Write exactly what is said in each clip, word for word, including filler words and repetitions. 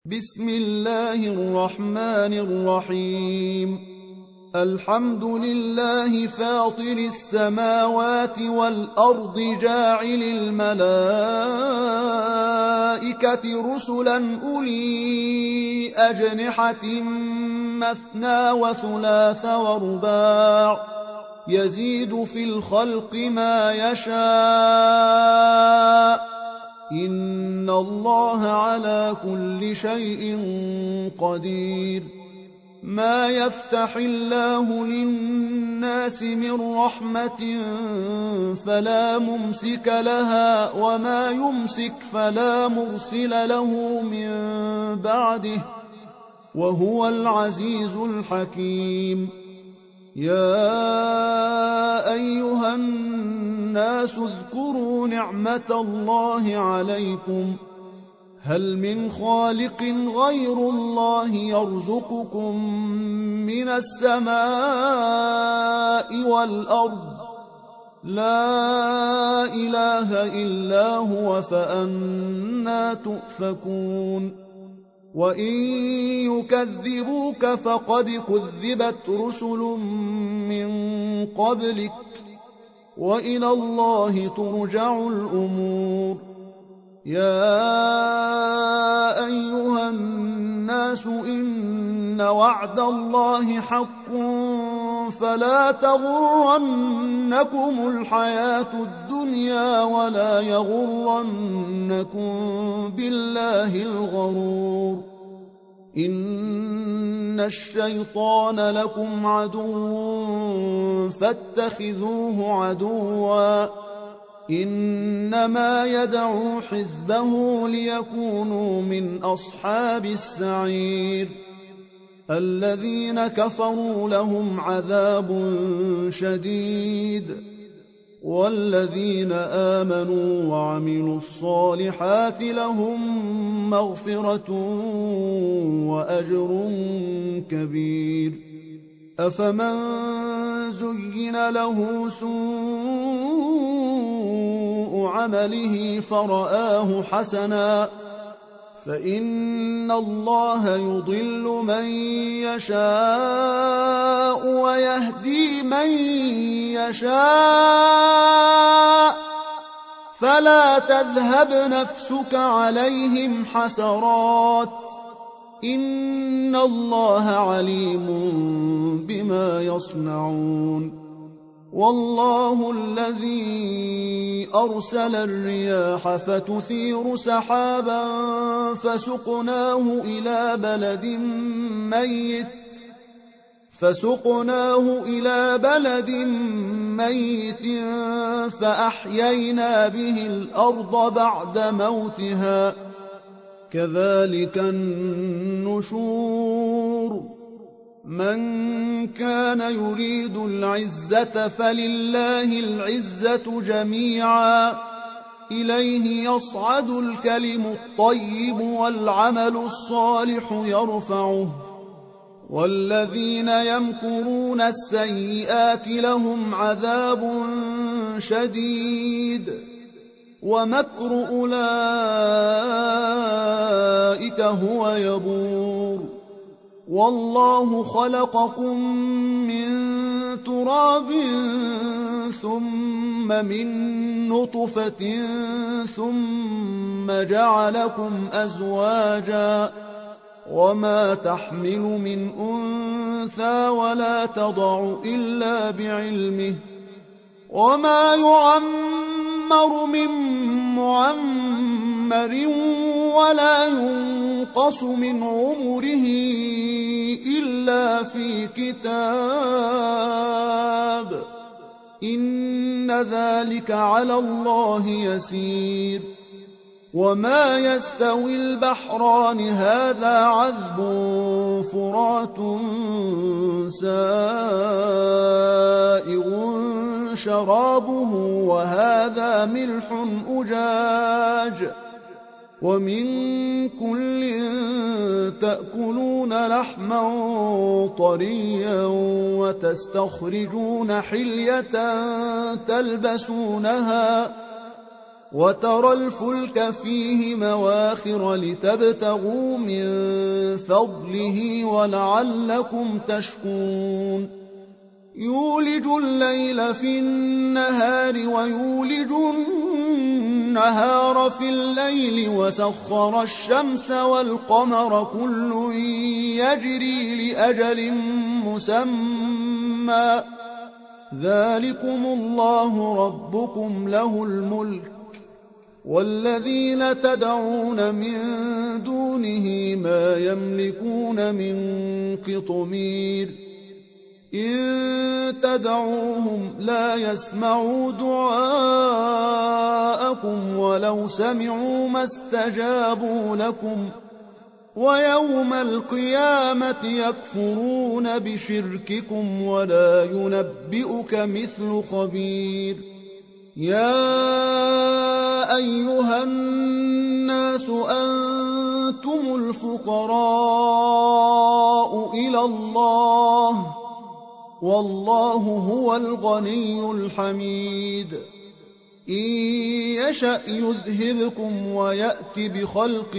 بسم الله الرحمن الرحيم. الحمد لله فاطر السماوات والأرض جاعل الملائكة رسلا أولي أجنحة مثنى وثلاث ورباع يزيد في الخلق ما يشاء إن الله على كل شيء قدير. ما يفتح الله للناس من رحمة فلا ممسك لها وما يمسك فلا مرسل له من بعده وهو العزيز الحكيم. يا أيها الناس اذكروا نعمة الله عليكم هل من خالق غير الله يرزقكم من السماء والأرض لا إله إلا هو فأنى تؤفكون. وإن يكذبوك فقد كذبت رسل من قبلك وإلى الله ترجع الأمور. يا أيها الناس إن وعد الله حق فلا تغرنكم الحياة الدنيا ولا يغرنكم بالله الغرور. إن الشيطان لكم عدو فاتخذوه عدوا إنما يدعو حزبه ليكونوا من أصحاب السعير. الذين كفروا لهم عذاب شديد والذين آمنوا وعملوا الصالحات لهم مغفرة وأجر كبير. أفمن زين له سوء عمله فرآه حسنا فإن الله يضل من يشاء ويهدي من يشاء فلا تذهب نفسك عليهم حسرات إن الله عليم بما يصنعون. والله الذي أرسل الرياح فتثير سحابا فسقناه إلى بلد ميت فسقناه إلى بلد ميت فأحيينا به الأرض بعد موتها كذلك النشور. من كان يريد العزة فلله العزة جميعا إليه يصعد الكلم الطيب والعمل الصالح يرفعه والذين يمكرون السيئات لهم عذاب شديد ومكر أولئك هو يبور. والله خلقكم من تراب ثم من نطفة ثم جعلكم أزواجا وما تحمل من أنثى ولا تضع إلا بعلمه وما يعمر من معمر ولا ينقص من عمره إلا في كتاب إن ذلك على الله يسير. وما يستوي البحران هذا عذب فرات سائغ شرابه وهذا ملح أجاج ومن كل تأكلون لحما طريا وتستخرجون حلية تلبسونها وترى الفلك فيه مواخر لتبتغوا من فضله ولعلكم تشكرون يولج الليل في النهار ويولج النهار في الليل وسخر الشمس والقمر كل يجري لأجل مسمى ذلكم الله ربكم له الملك والذين تدعون من دونه ما يملكون من قطمير إن تدعوهم لا يسمعوا دعاءكم ولو سمعوا ما استجابوا لكم ويوم القيامة يكفرون بشرككم ولا ينبئك مثل خبير يا أيها الناس أنتم الفقراء إلى الله والله هو الغني الحميد إن يشأ يذهبكم ويأت بخلق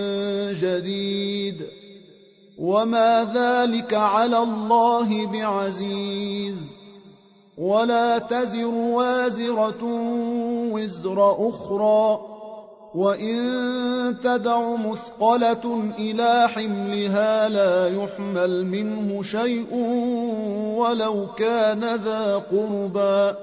جديد وما ذلك على الله بعزيز ولا تزر وازرة وزر أخرى وإن تدع مثقلة إلى حملها لا يحمل منه شيء ولو كان ذا قربى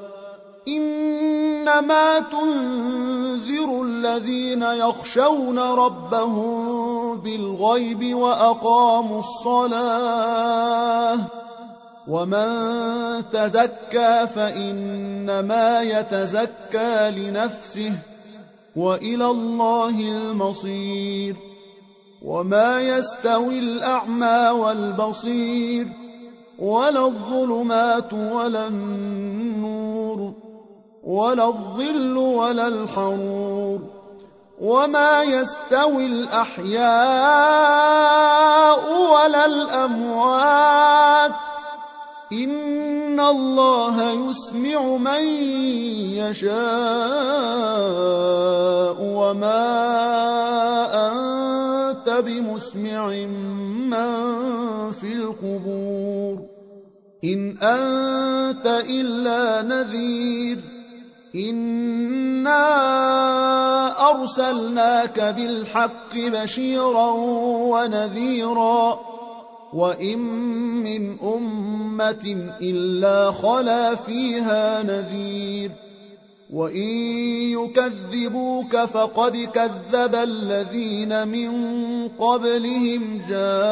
إنما تنذر الذين يخشون ربهم بالغيب وأقاموا الصلاة ومن تزكى فإنما يتزكى لنفسه وإلى الله المصير وما يستوي الأعمى والبصير ولا الظلمات ولا النور ولا الظل ولا الحرور وما يستوي الأحياء ولا الأموات إن الله يسمع من يشاء وما أنت بمسمع من في القبور إن أنت إلا نذير إنا أرسلناك بالحق بشيرا ونذيرا وإن من أمة إلا خلا فيها نذير وإن يكذبوك فقد كذب الذين من قبلهم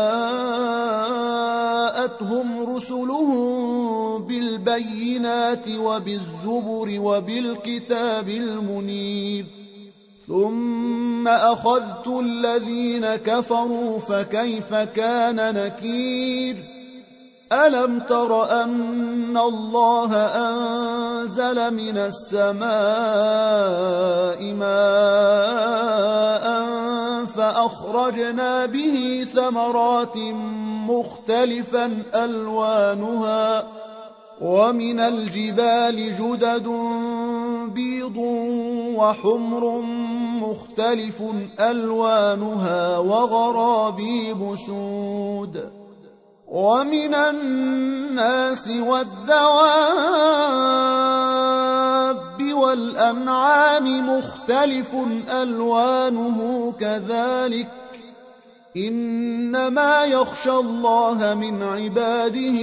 جاءتهم رسلهم بالبينات وبالزبر وبالكتاب المنير ثم أخذت الذين كفروا فكيف كان نكير ألم تر أن الله أنزل من السماء ماء فأخرجنا به ثمرات مختلفا ألوانها ومن الجبال جدد بيض وحمر مختلف ألوانها وغرابيب سود ومن الناس والدواب والأنعام مختلف ألوانه كذلك إنما يخشى الله من عباده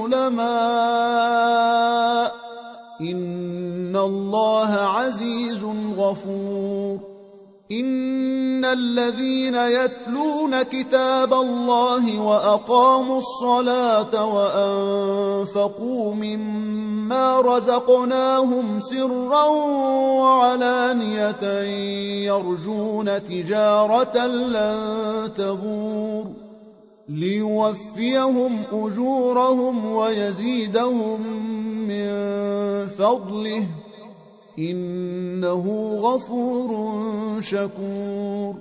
العلماء إن الله عزيز غفور إن الذين يتلون كتاب الله وأقاموا الصلاة وأنفقوا مما رزقناهم سرا وعلانية يرجون تجارة لن تبور ليوفيهم أجورهم ويزيدهم من فضله إنه غفور شكور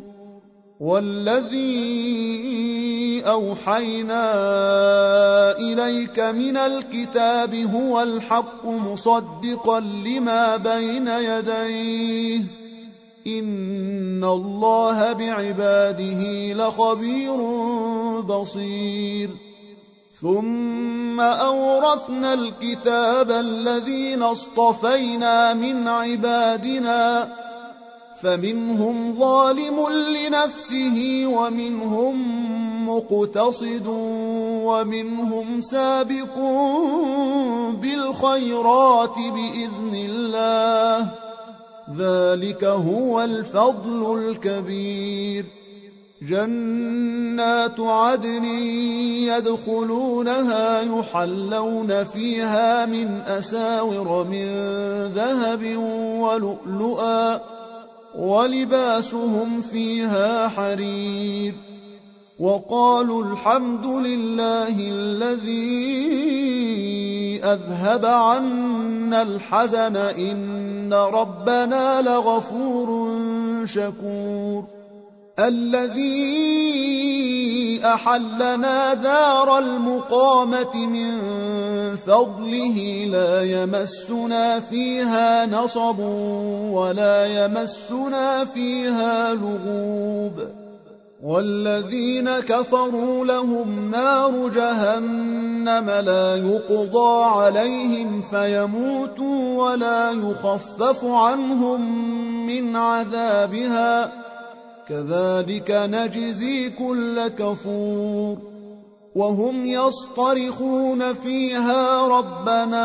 والذي أوحينا إليك من الكتاب هو الحق مصدقا لما بين يديه إن الله بعباده لخبير بصير. ثم أورثنا الكتاب الذين اصطفينا من عبادنا فمنهم ظالم لنفسه ومنهم مقتصد ومنهم سابق بالخيرات بإذن الله، ذلك هو الفضل الكبير. جنات عدن يدخلونها يحلون فيها من أساور من ذهب ولؤلؤا ولباسهم فيها حرير. وقالوا الحمد لله الذي أذهب عنا الحزن إن ربنا لغفور شكور. الذي أحلنا دار المقامة من فضله لا يمسنا فيها نصب ولا يمسنا فيها لغوب. والذين كفروا لهم نار جهنم لا يقضى عليهم فيموتوا ولا يخفف عنهم من عذابها كذلك نجزي كل كفور. وهم يصطرخون فيها ربنا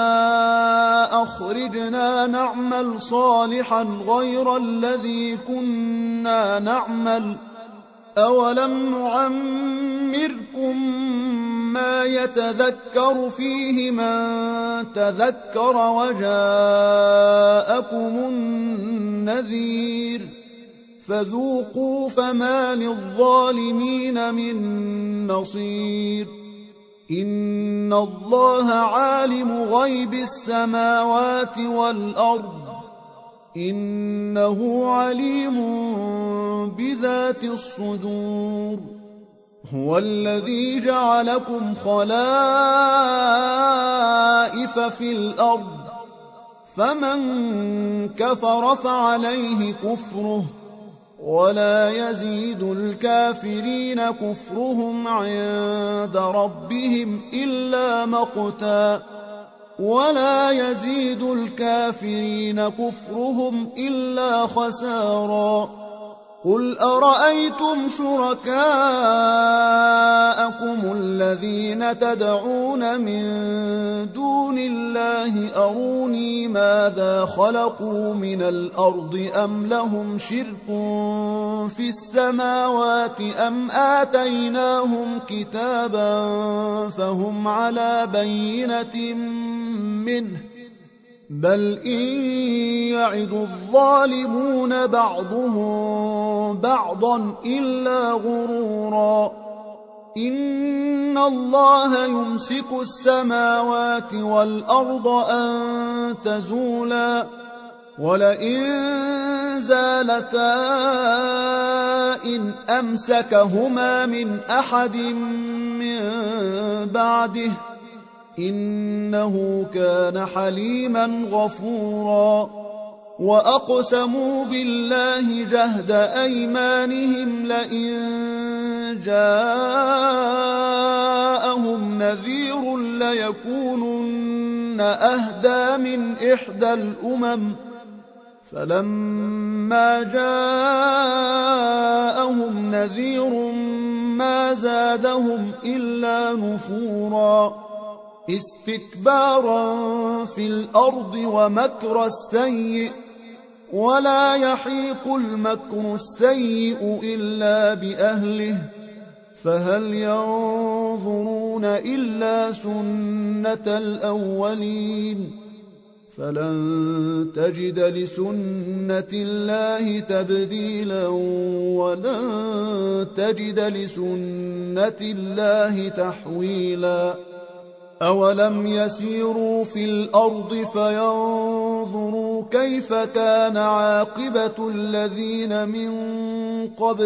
أخرجنا نعمل صالحا غير الذي كنا نعمل أولم نعمركم ما يتذكر فيه من تذكر وجاءكم النذير فذوقوا فما للظالمين من نصير. إن الله عالم غيب السماوات والأرض إنه عليم بذات الصدور. هو الذي جعلكم خلائف في الأرض فمن كفر فعليه كفره ولا يزيد الكافرين كفرهم عند ربهم إلا مقتا ولا يزيد الكافرين كفرهم إلا خسارا. قل أرأيتم شركاءكم الذين تدعون من دون الله أروني ماذا خلقوا من الأرض أم لهم شرك في السماوات أم آتيناهم كتابا فهم على بينة منه بل إن يعد الظالمون بعضهم بعضا إلا غرورا. إن الله يمسك السماوات والأرض أن تزولا ولئن زالتا إن أمسكهما من أحد من بعده إنه كان حليما غفورا. وأقسموا بالله جهد أيمانهم لئن جاءهم نذير ليكونن أهدى من إحدى الأمم فلما جاءهم نذير ما زادهم إلا نفورا. استكبارا في الأرض ومكر السيء ولا يحيق المكر السيء إلا بأهله فهل ينظرون إلا سنة الأولين فلن تجد لسنة الله تبديلا ولن تجد لسنة الله تحويلا. أولم يسيروا في الأرض فينظروا كيف كان عاقبة الذين من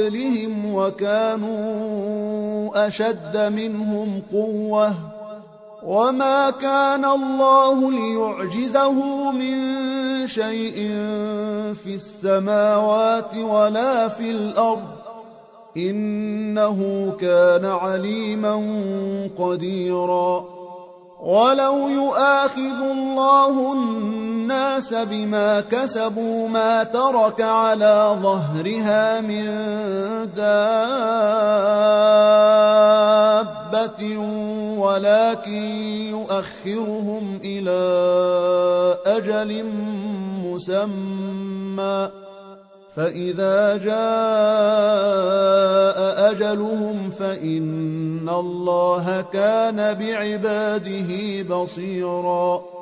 قبلهم وكانوا أشد منهم قوة وما كان الله ليعجزه من شيء في السماوات ولا في الأرض إنه كان عليما قديرا ولو يؤاخذ الله الناس بما كسبوا ما ترك على ظهرها من دابة ولكن يؤخرهم إلى أجل مسمى فإذا جاء أجلهم فإن الله كان بعباده بصيراً